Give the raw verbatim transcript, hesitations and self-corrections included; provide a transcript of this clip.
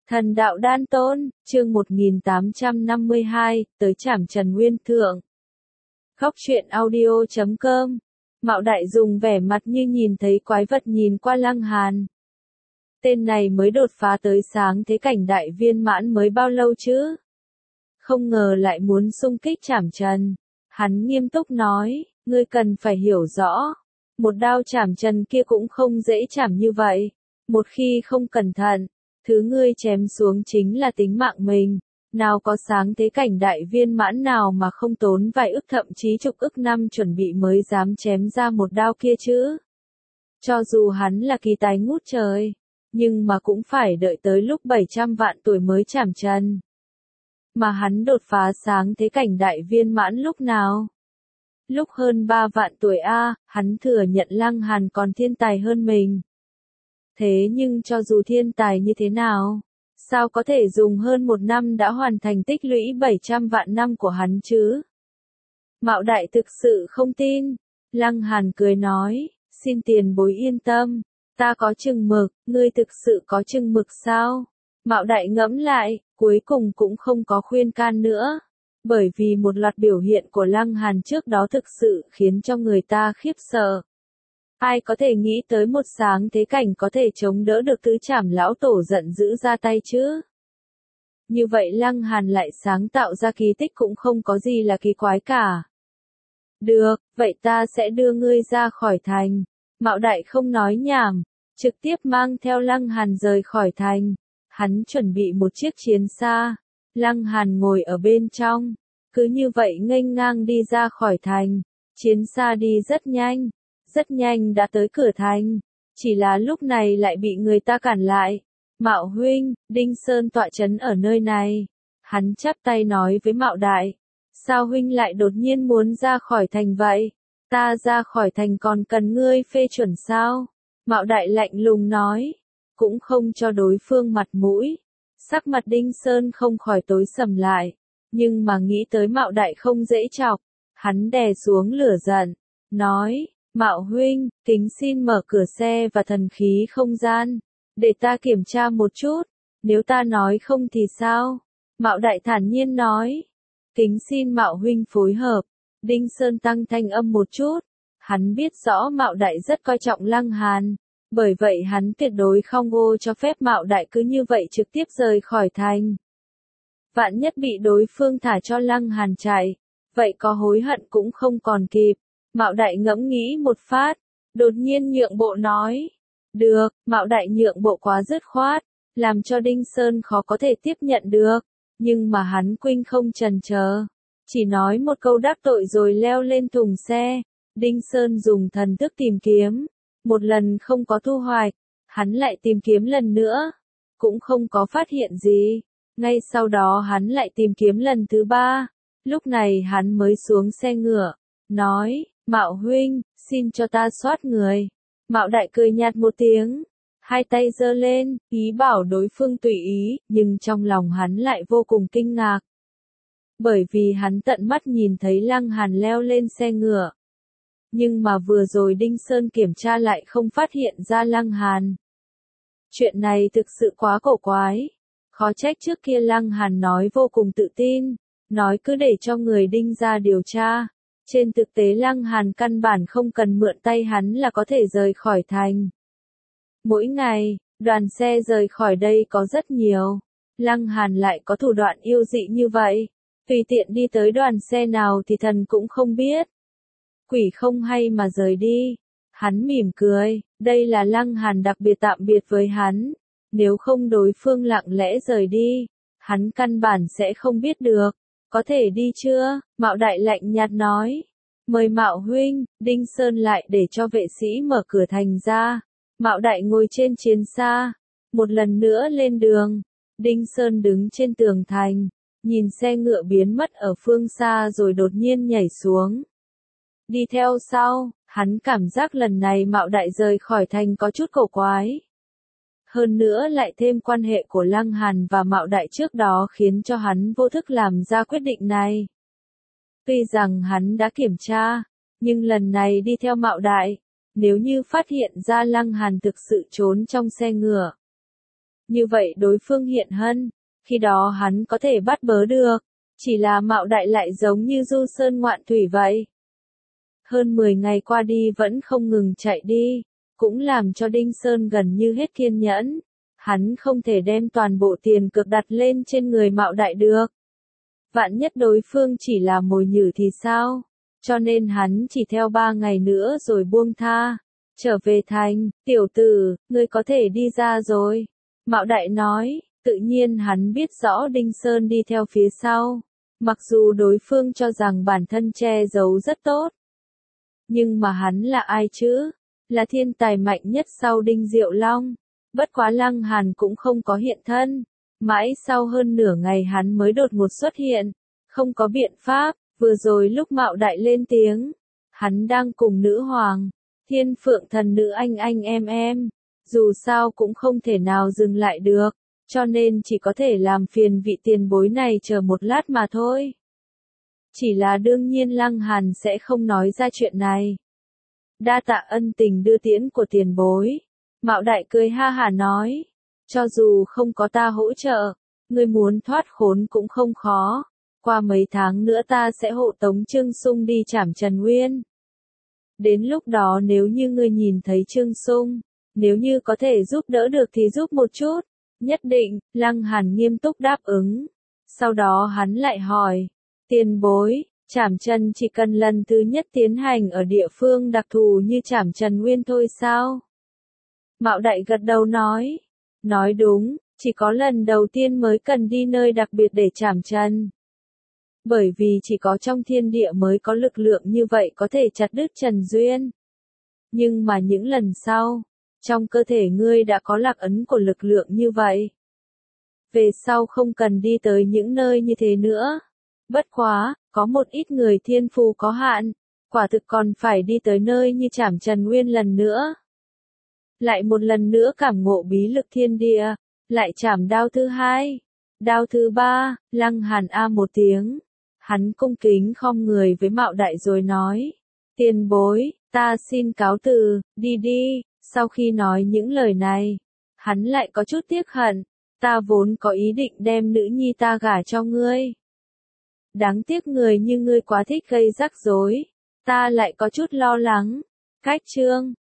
Thần đạo đan tôn, chương một nghìn tám trăm năm mươi hai, tới trảm trần nguyên thượng. Khóc chuyện audio chấm com. Mạo Đại dùng vẻ mặt như nhìn thấy quái vật nhìn qua Lăng Hàn. Tên này mới đột phá tới sáng thế cảnh đại viên mãn mới bao lâu chứ? Không ngờ lại muốn xung kích trảm trần. Hắn nghiêm túc nói, ngươi cần phải hiểu rõ. Một đao trảm trần kia cũng không dễ trảm như vậy. Một khi không cẩn thận, thứ ngươi chém xuống chính là tính mạng mình. Nào có sáng thế cảnh đại viên mãn nào mà không tốn vài ức thậm chí chục ức năm chuẩn bị mới dám chém ra một đao kia chứ. Cho dù hắn là kỳ tài ngút trời, nhưng mà cũng phải đợi tới lúc bảy trăm vạn tuổi mới trảm trần. Mà hắn đột phá sáng thế cảnh đại viên mãn lúc nào? Lúc hơn ba vạn tuổi a, hắn thừa nhận Lăng Hàn còn thiên tài hơn mình. Thế nhưng cho dù thiên tài như thế nào, sao có thể dùng hơn một năm đã hoàn thành tích lũy bảy trăm vạn năm của hắn chứ? Mạo Đại thực sự không tin. Lăng Hàn cười nói, xin tiền bối yên tâm, ta có chừng mực, ngươi thực sự có chừng mực sao? Mạo Đại ngẫm lại, cuối cùng cũng không có khuyên can nữa. Bởi vì một loạt biểu hiện của Lăng Hàn trước đó thực sự khiến cho người ta khiếp sợ. Ai có thể nghĩ tới một sáng thế cảnh có thể chống đỡ được tứ trảm lão tổ giận dữ ra tay chứ? Như vậy Lăng Hàn lại sáng tạo ra kỳ tích cũng không có gì là kỳ quái cả. Được, vậy ta sẽ đưa ngươi ra khỏi thành. Mạo Đại không nói nhảm, trực tiếp mang theo Lăng Hàn rời khỏi thành. Hắn chuẩn bị một chiếc chiến xa. Lăng Hàn ngồi ở bên trong, cứ như vậy nghênh ngang đi ra khỏi thành. Chiến xa đi rất nhanh. Rất nhanh đã tới cửa thành, chỉ là lúc này lại bị người ta cản lại. Mạo huynh, Đinh Sơn tọa trấn ở nơi này. Hắn chắp tay nói với Mạo Đại, sao huynh lại đột nhiên muốn ra khỏi thành vậy? Ta ra khỏi thành còn cần ngươi phê chuẩn sao? Mạo Đại lạnh lùng nói, cũng không cho đối phương mặt mũi. Sắc mặt Đinh Sơn không khỏi tối sầm lại, nhưng mà nghĩ tới Mạo Đại không dễ chọc, hắn đè xuống lửa giận, nói, Mạo huynh, kính xin mở cửa xe và thần khí không gian, để ta kiểm tra một chút, nếu ta nói không thì sao? Mạo Đại thản nhiên nói, kính xin Mạo huynh phối hợp. Đinh Sơn tăng thanh âm một chút, hắn biết rõ Mạo Đại rất coi trọng Lăng Hàn, bởi vậy hắn tuyệt đối không ô cho phép Mạo Đại cứ như vậy trực tiếp rời khỏi thành. Vạn nhất bị đối phương thả cho Lăng Hàn chạy, vậy có hối hận cũng không còn kịp. Mạo Đại ngẫm nghĩ một phát, đột nhiên nhượng bộ nói. Được, Mạo Đại nhượng bộ quá dứt khoát, làm cho Đinh Sơn khó có thể tiếp nhận được. Nhưng mà hắn Quynh không chần chờ, chỉ nói một câu đắc tội rồi leo lên thùng xe. Đinh Sơn dùng thần thức tìm kiếm, một lần không có thu hoạch, hắn lại tìm kiếm lần nữa, cũng không có phát hiện gì. Ngay sau đó hắn lại tìm kiếm lần thứ ba, lúc này hắn mới xuống xe ngựa, nói. Mạo huynh, xin cho ta soát người. Mạo Đại cười nhạt một tiếng, hai tay giơ lên, ý bảo đối phương tùy ý, nhưng trong lòng hắn lại vô cùng kinh ngạc. Bởi vì hắn tận mắt nhìn thấy Lăng Hàn leo lên xe ngựa. Nhưng mà vừa rồi Đinh Sơn kiểm tra lại không phát hiện ra Lăng Hàn. Chuyện này thực sự quá cổ quái. Khó trách trước kia Lăng Hàn nói vô cùng tự tin, nói cứ để cho người Đinh ra điều tra. Trên thực tế Lăng Hàn căn bản không cần mượn tay hắn là có thể rời khỏi thành. Mỗi ngày, đoàn xe rời khỏi đây có rất nhiều. Lăng Hàn lại có thủ đoạn yêu dị như vậy. Tùy tiện đi tới đoàn xe nào thì thần cũng không biết. Quỷ không hay mà rời đi. Hắn mỉm cười, đây là Lăng Hàn đặc biệt tạm biệt với hắn. Nếu không đối phương lặng lẽ rời đi, hắn căn bản sẽ không biết được. Có thể đi chưa? Mạo Đại lạnh nhạt nói. Mời Mạo huynh. Đinh Sơn lại để cho vệ sĩ mở cửa thành ra. Mạo Đại ngồi trên chiến xa, một lần nữa lên đường. Đinh Sơn đứng trên tường thành, nhìn xe ngựa biến mất ở phương xa rồi đột nhiên nhảy xuống. Đi theo sau, hắn cảm giác lần này Mạo Đại rời khỏi thành có chút cổ quái. Hơn nữa lại thêm quan hệ của Lăng Hàn và Mạo Đại trước đó khiến cho hắn vô thức làm ra quyết định này. Tuy rằng hắn đã kiểm tra, nhưng lần này đi theo Mạo Đại, nếu như phát hiện ra Lăng Hàn thực sự trốn trong xe ngựa, Như vậy đối phương hiện hân, khi đó hắn có thể bắt bớ được, chỉ là Mạo Đại lại giống như du sơn ngoạn thủy vậy. Hơn mười ngày qua đi vẫn không ngừng chạy đi, cũng làm cho Đinh Sơn gần như hết kiên nhẫn. Hắn không thể đem toàn bộ tiền cược đặt lên trên người Mạo Đại được. Vạn nhất đối phương chỉ là mồi nhử thì sao? Cho nên hắn chỉ theo ba ngày nữa rồi buông tha. Trở về thành, tiểu tử, ngươi có thể đi ra rồi. Mạo Đại nói, tự nhiên hắn biết rõ Đinh Sơn đi theo phía sau. Mặc dù đối phương cho rằng bản thân che giấu rất tốt. Nhưng mà hắn là ai chứ? Là thiên tài mạnh nhất sau Đinh Diệu Long. Bất quá Lăng Hàn cũng không có hiện thân. Mãi sau hơn nửa ngày hắn mới đột ngột xuất hiện. Không có biện pháp, vừa rồi lúc Mạo Đại lên tiếng. Hắn đang cùng nữ hoàng, thiên phượng thần nữ anh anh em em. Dù sao cũng không thể nào dừng lại được. Cho nên chỉ có thể làm phiền vị tiền bối này chờ một lát mà thôi. Chỉ là đương nhiên Lăng Hàn sẽ không nói ra chuyện này. Đa tạ ân tình đưa tiễn của tiền bối. Mạo Đại cười ha hả nói. Cho dù không có ta hỗ trợ, ngươi muốn thoát khốn cũng không khó. Qua mấy tháng nữa ta sẽ hộ tống Trương Sung đi trảm Trần Nguyên. Đến lúc đó nếu như ngươi nhìn thấy Trương Sung, nếu như có thể giúp đỡ được thì giúp một chút. Nhất định, Lăng Hàn nghiêm túc đáp ứng. Sau đó hắn lại hỏi. Tiền bối, trảm Trần chỉ cần lần thứ nhất tiến hành ở địa phương đặc thù như trảm Trần Nguyên thôi sao? Mạo Đại gật đầu nói. Nói đúng, chỉ có lần đầu tiên mới cần đi nơi đặc biệt để trảm Trần. Bởi vì chỉ có trong thiên địa mới có lực lượng như vậy có thể chặt đứt Trần Duyên. Nhưng mà những lần sau, trong cơ thể ngươi đã có lạc ấn của lực lượng như vậy. Về sau không cần đi tới những nơi như thế nữa. Bất quá, có một ít người thiên phù có hạn, quả thực còn phải đi tới nơi như trảm Trần Nguyên lần nữa. Lại một lần nữa cảm ngộ bí lực thiên địa, lại chảm đao thứ hai, đao thứ ba, Lăng Hàn a một tiếng. Hắn cung kính khom người với Mạo Đại rồi nói, tiền bối, ta xin cáo từ, đi đi. Sau khi nói những lời này, hắn lại có chút tiếc hận, ta vốn có ý định đem nữ nhi ta gả cho ngươi. Đáng tiếc người như ngươi quá thích gây rắc rối, ta lại có chút lo lắng. Cách chương